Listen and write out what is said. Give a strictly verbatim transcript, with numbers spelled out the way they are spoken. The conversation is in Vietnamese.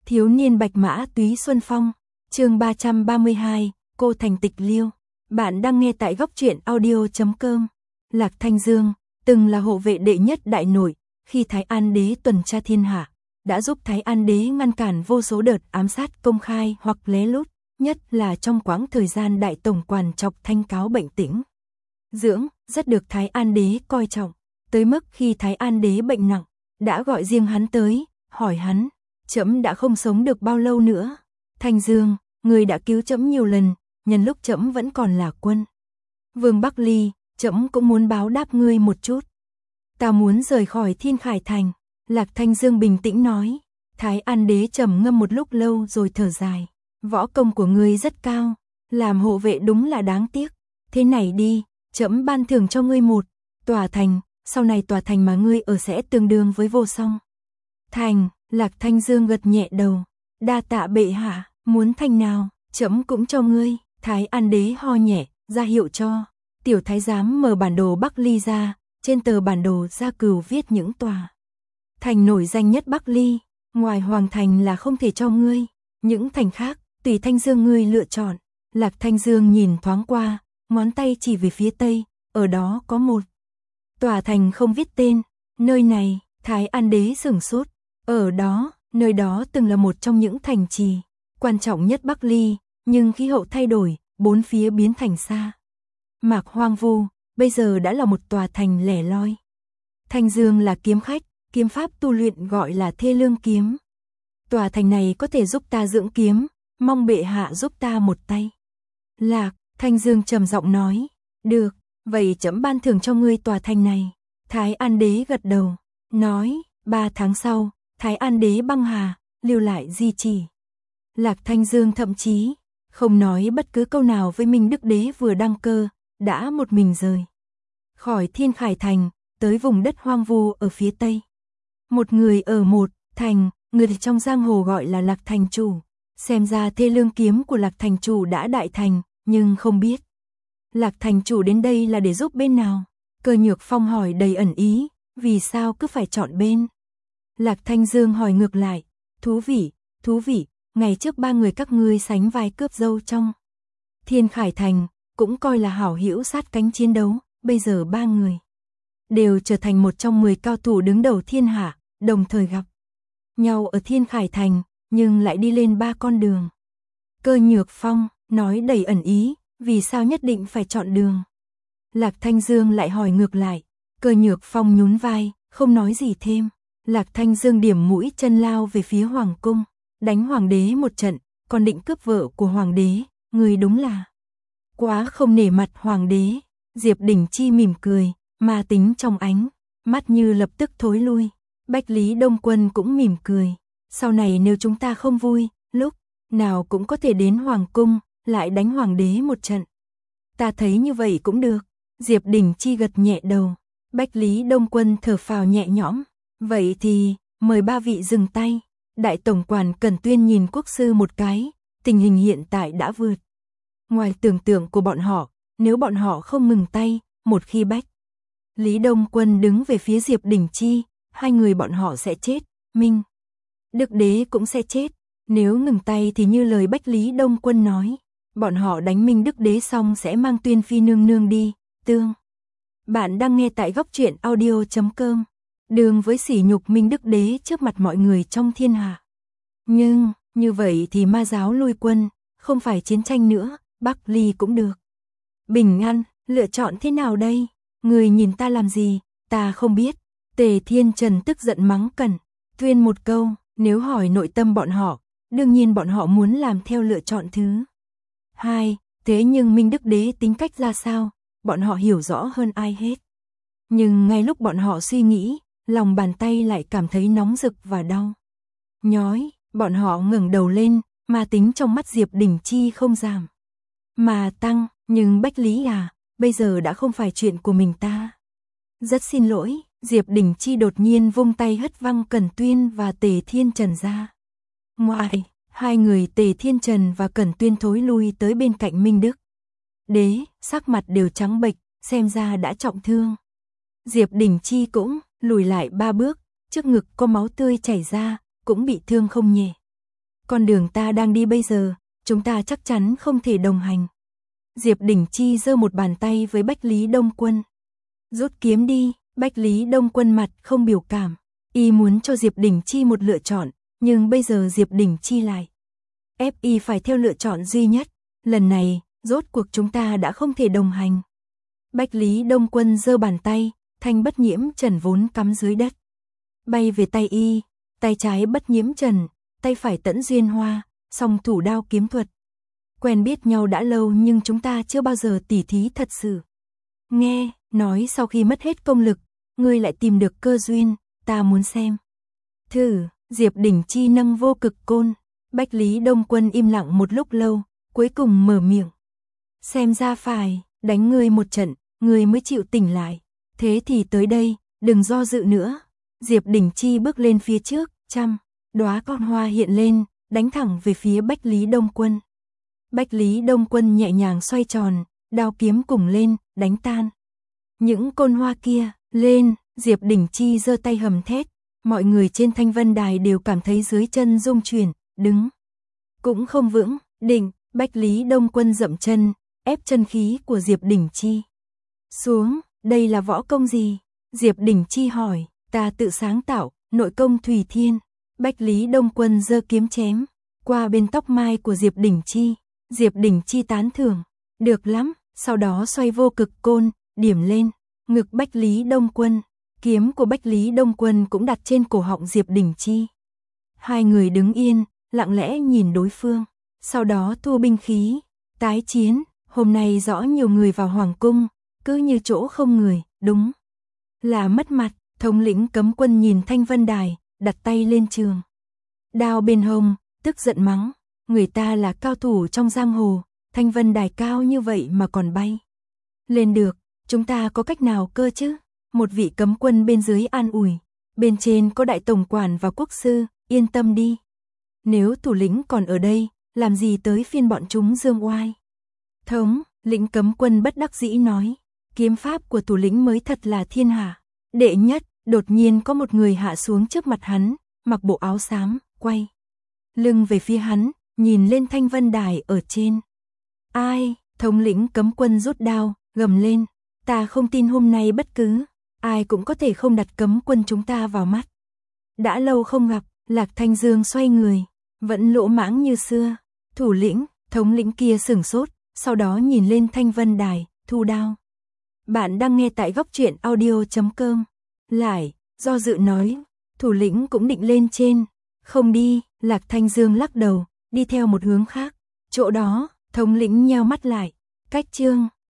Thiếu niên bạch mã túy xuân phong, chương ba trăm ba mươi hai, cô thành tịch liêu. Bạn đang nghe tại góc truyện audio chấm com. Lạc Thanh Dương, từng là hộ vệ đệ nhất đại nội, khi Thái An đế tuần tra thiên hạ, đã giúp Thái An đế ngăn cản vô số đợt ám sát công khai hoặc lén lút, nhất là trong quãng thời gian đại tổng quản Trọc Thanh cáo bệnh tĩnh dưỡng, rất được Thái An đế coi trọng, tới mức khi Thái An đế bệnh nặng, đã gọi riêng hắn tới, hỏi hắn, trẫm đã không sống được bao lâu nữa. Thanh Dương, người đã cứu trẫm nhiều lần, nhân lúc trẫm vẫn còn là quân vương Bắc Ly, trẫm cũng muốn báo đáp ngươi một chút. Ta muốn rời khỏi Thiên Khải Thành. Lạc Thanh Dương bình tĩnh nói. Thái An đế trầm ngâm một lúc lâu rồi thở dài. Võ công của ngươi rất cao, làm hộ vệ đúng là đáng tiếc. Thế này đi, trẫm ban thưởng cho ngươi một tòa thành, sau này tòa thành mà ngươi ở sẽ tương đương với Vô Song thành. Lạc Thanh Dương gật nhẹ đầu. Đa tạ bệ hạ, muốn thành nào, trẫm cũng cho ngươi. Thái An đế ho nhẹ, ra hiệu cho tiểu thái giám mở bản đồ Bắc Ly ra. Trên tờ bản đồ Gia Cừu viết những tòa thành nổi danh nhất Bắc Ly, ngoài Hoàng Thành là không thể cho ngươi, những thành khác tùy Thanh Dương ngươi lựa chọn. Lạc Thanh Dương nhìn thoáng qua, ngón tay chỉ về phía tây, ở đó có một tòa thành không viết tên. Nơi này, Thái An đế sửng sốt, ở đó, nơi đó từng là một trong những thành trì quan trọng nhất Bắc Ly, nhưng khí hậu thay đổi, bốn phía biến thành sa mạc hoang vu, bây giờ đã là một tòa thành lẻ loi. Thanh Dương là kiếm khách, kiếm pháp tu luyện gọi là Thê Lương kiếm. Tòa thành này có thể giúp ta dưỡng kiếm, mong bệ hạ giúp ta một tay. Lạc, Thanh Dương trầm giọng nói, được, vậy trẫm ban thưởng cho ngươi tòa thành này. Thái An đế gật đầu, nói, ba tháng sau, Thái An đế băng hà, lưu lại di chỉ. Lạc Thanh Dương thậm chí không nói bất cứ câu nào với Minh Đức đế vừa đăng cơ, đã một mình rời khỏi Thiên Khải Thành, tới vùng đất hoang vu ở phía tây. Một người ở một thành, người trong giang hồ gọi là Lạc Thành Chủ. Xem ra Thê Lương kiếm của Lạc Thành Chủ đã đại thành, nhưng không biết Lạc Thành Chủ đến đây là để giúp bên nào. Cơ Nhược Phong hỏi đầy ẩn ý, vì sao cứ phải chọn bên? Lạc Thanh Dương hỏi ngược lại, thú vị, thú vị, ngày trước ba người các ngươi sánh vai cướp dâu trong Thiên Khải Thành, cũng coi là hảo hữu sát cánh chiến đấu, bây giờ ba người đều trở thành một trong mười cao thủ đứng đầu thiên hạ, đồng thời gặp nhau ở Thiên Khải Thành, nhưng lại đi lên ba con đường. Cơ Nhược Phong nói đầy ẩn ý, vì sao nhất định phải chọn đường? Lạc Thanh Dương lại hỏi ngược lại. Cơ Nhược Phong nhún vai, không nói gì thêm. Lạc Thanh Dương điểm mũi chân lao về phía hoàng cung, đánh hoàng đế một trận, còn định cướp vợ của hoàng đế, người đúng là quá không nể mặt hoàng đế. Diệp Đình Chi mỉm cười, ma tính trong ánh mắt như lập tức thối lui. Bách Lý Đông Quân cũng mỉm cười, sau này nếu chúng ta không vui, lúc nào cũng có thể đến hoàng cung, lại đánh hoàng đế một trận. Ta thấy như vậy cũng được. Diệp Đình Chi gật nhẹ đầu. Bách Lý Đông Quân thở phào nhẹ nhõm. Vậy thì, mời ba vị dừng tay. Đại tổng quản Cẩn Tuyên nhìn quốc sư một cái, tình hình hiện tại đã vượt ngoài tưởng tượng của bọn họ, nếu bọn họ không ngừng tay, một khi Bách Lý Đông Quân đứng về phía Diệp Đình Chi, hai người bọn họ sẽ chết, Minh Đức đế cũng sẽ chết. Nếu ngừng tay thì như lời Bách Lý Đông Quân nói, bọn họ đánh Minh Đức đế xong sẽ mang Tuyên phi nương nương đi, tương. Bạn đang nghe tại góc truyện audio chấm com. Đường với sỉ nhục Minh Đức đế trước mặt mọi người trong thiên hạ. Nhưng, như vậy thì ma giáo lui quân, không phải chiến tranh nữa, Bắc Ly cũng được bình an, lựa chọn thế nào đây? Người nhìn ta làm gì, ta không biết. Tề Thiên Trần tức giận mắng Cẩn Tuyên một câu, nếu hỏi nội tâm bọn họ, đương nhiên bọn họ muốn làm theo lựa chọn thứ hai, thế nhưng Minh Đức đế tính cách ra sao, bọn họ hiểu rõ hơn ai hết. Nhưng ngay lúc bọn họ suy nghĩ, lòng bàn tay lại cảm thấy nóng rực và đau nhói, bọn họ ngẩng đầu lên, ma tính trong mắt Diệp Đình Chi không giảm mà tăng. Nhưng Bách Lý à, bây giờ đã không phải chuyện của mình ta. Rất xin lỗi. Diệp Đình Chi đột nhiên vung tay hất văng Cẩn Tuyên và Tề Thiên Trần ra ngoài. Hai người Tề Thiên Trần và Cẩn Tuyên thối lui tới bên cạnh Minh Đức đế, sắc mặt đều trắng bệch, xem ra đã trọng thương. Diệp Đình Chi cũng lùi lại ba bước, trước ngực có máu tươi chảy ra, cũng bị thương không nhẹ. con đường ta đang đi bây giờ, chúng ta chắc chắn không thể đồng hành. Diệp Đình Chi giơ một bàn tay với Bách Lý Đông Quân. Rút kiếm đi, Bách Lý Đông Quân mặt không biểu cảm. Y muốn cho Diệp Đình Chi một lựa chọn, nhưng bây giờ Diệp Đình Chi lại ép y phải theo lựa chọn duy nhất. Lần này, rốt cuộc chúng ta đã không thể đồng hành. Bách Lý Đông Quân giơ bàn tay, thanh bất nhiễm trần vốn cắm dưới đất. Bay về tay y, tay trái bất nhiễm trần, tay phải Tẫn Duyên Hoa, song thủ đao kiếm thuật. Quen biết nhau đã lâu nhưng chúng ta chưa bao giờ tỉ thí thật sự. Nghe, nói sau khi mất hết công lực, ngươi lại tìm được cơ duyên, ta muốn xem. Thử, Diệp Đình Chi nâng vô cực côn. Bách Lý Đông Quân im lặng một lúc lâu, cuối cùng mở miệng. Xem ra phải, đánh ngươi một trận, ngươi mới chịu tỉnh lại. Thế thì tới đây, đừng do dự nữa. Diệp Đình Chi bước lên phía trước, trăm đóa con hoa hiện lên, đánh thẳng về phía Bách Lý Đông Quân. Bách Lý Đông Quân nhẹ nhàng xoay tròn, đao kiếm cùng lên, đánh tan những côn hoa kia. Lên, Diệp Đình Chi giơ tay hầm thét. Mọi người trên Thanh Vân Đài đều cảm thấy dưới chân rung chuyển, đứng cũng không vững, định. Bách Lý Đông Quân dậm chân, ép chân khí của Diệp Đình Chi xuống. Đây là võ công gì? Diệp Đình Chi hỏi. Ta tự sáng tạo, nội công Thủy Thiên. Bách Lý Đông Quân giơ kiếm chém qua bên tóc mai của Diệp Đình Chi. Diệp Đình Chi tán thưởng. Được lắm. Sau đó xoay vô cực côn, điểm lên ngực Bách Lý Đông Quân. Kiếm của Bách Lý Đông Quân cũng đặt trên cổ họng Diệp Đình Chi. Hai người đứng yên, lặng lẽ nhìn đối phương. Sau đó thu binh khí, tái chiến. Hôm nay rõ nhiều người vào hoàng cung, cứ như chỗ không người, đúng là mất mặt. Thống lĩnh cấm quân nhìn Thanh Vân Đài, đặt tay lên trường đao bên hông, tức giận mắng. Người ta là cao thủ trong giang hồ, Thanh Vân Đài cao như vậy mà còn bay lên được, chúng ta có cách nào cơ chứ? Một vị cấm quân bên dưới an ủi. Bên trên có đại tổng quản và quốc sư, yên tâm đi. Nếu thủ lĩnh còn ở đây, làm gì tới phiên bọn chúng dương oai. Thống lĩnh cấm quân bất đắc dĩ nói. Kiếm pháp của thủ lĩnh mới thật là thiên hạ đệ nhất. Đột nhiên có một người hạ xuống trước mặt hắn, mặc bộ áo xám, quay lưng về phía hắn, nhìn lên Thanh Vân Đài ở trên. Ai? Thống lĩnh cấm quân rút đao, gầm lên. Ta không tin hôm nay bất cứ ai cũng có thể không đặt cấm quân chúng ta vào mắt. Đã lâu không gặp, Lạc Thanh Dương xoay người, vẫn lỗ mãng như xưa. Thủ lĩnh, thống lĩnh kia sửng sốt, sau đó nhìn lên Thanh Vân Đài, thu đao. Bạn đang nghe tại góc truyện audio chấm com. Lại, do dự nói, thủ lĩnh cũng định lên trên. Không đi, Lạc Thanh Dương lắc đầu, đi theo một hướng khác. Chỗ đó, thống lĩnh nheo mắt lại. Cách chương